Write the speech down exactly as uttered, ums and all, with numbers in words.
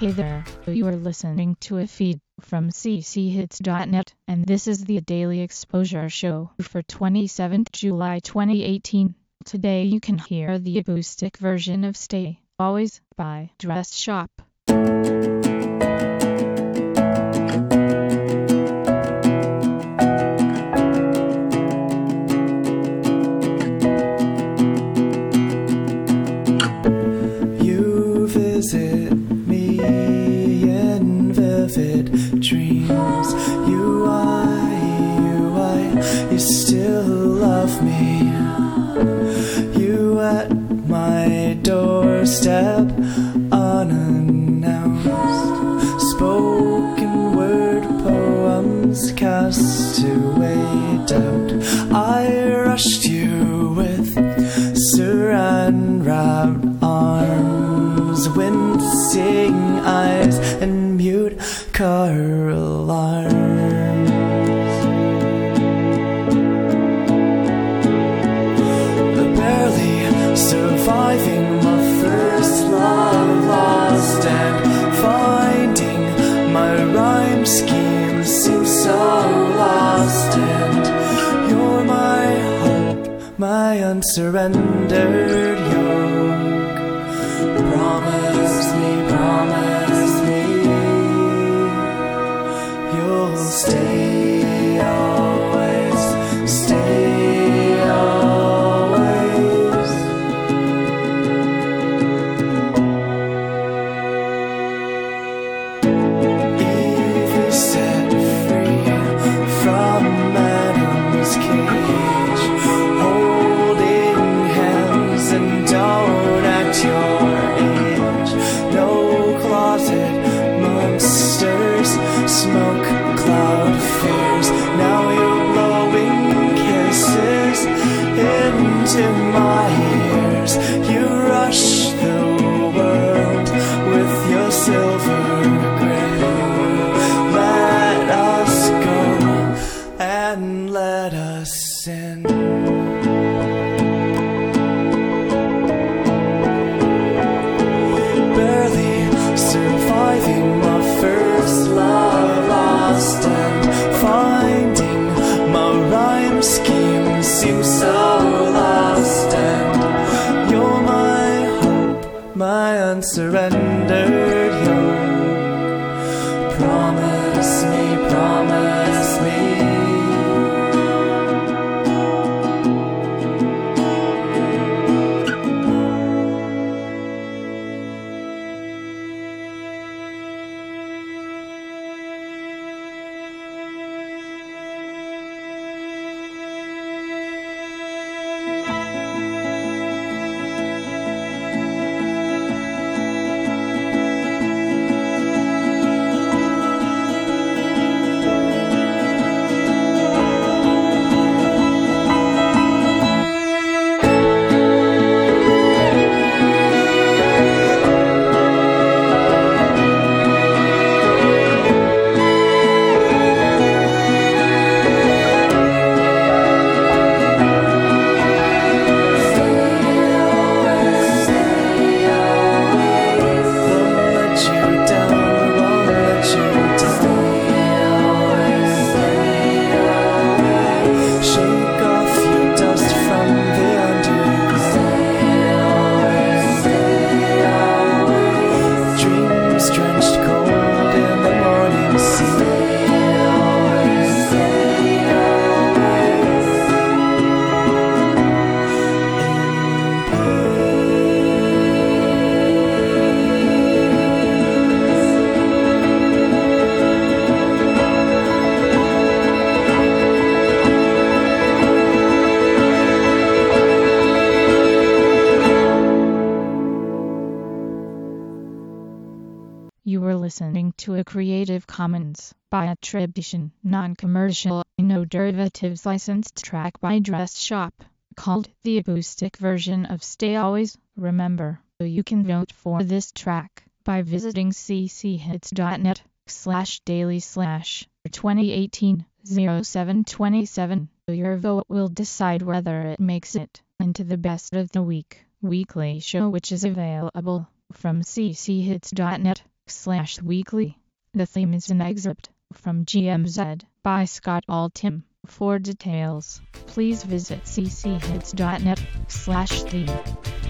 Hey there, you are listening to a feed from c c hits dot net, and this is the Daily Exposure Show for twenty-seventh July twenty eighteen. Today you can hear the acoustic version of Stay Always by Dress Shop. Visit me in vivid dreams. You, I, you, I, you still love me. You at my doorstep, unannounced. Spoken word poems cast away doubt. I rushed you with saran wrapped arms, wincing eyes, and mute car alarms. Barely surviving my first love lost, and finding my rhyme scheme seems so lost. And you're my hope, my unsurrendered yoke. Promise me, promise me, you'll stay always, stay always. Evie set free from Adam's cage, holding hands and don't act your smoke cloud fears. Now you're blowing kisses into my ears. You rush the world with your silver grin. Let us go and let us sin. Barely surviving my first love lost, and finding my rhyme scheme seems so lost. And you're my hope, my unsurrendered yoke. Promise me, promise me, You were listening to a Creative Commons by attribution, non-commercial, no derivatives licensed track by Dress Shop, called the acoustic version of Stay Always. Remember, you can vote for this track by visiting c c hits dot net slash daily slash twenty eighteen oh seven twenty-seven. Your vote will decide whether it makes it into the best of the week weekly show, which is available from c c hits dot net slash weekly. The theme is an excerpt from G M Z by Scott Altham. For details, please visit c c hits dot net slash theme.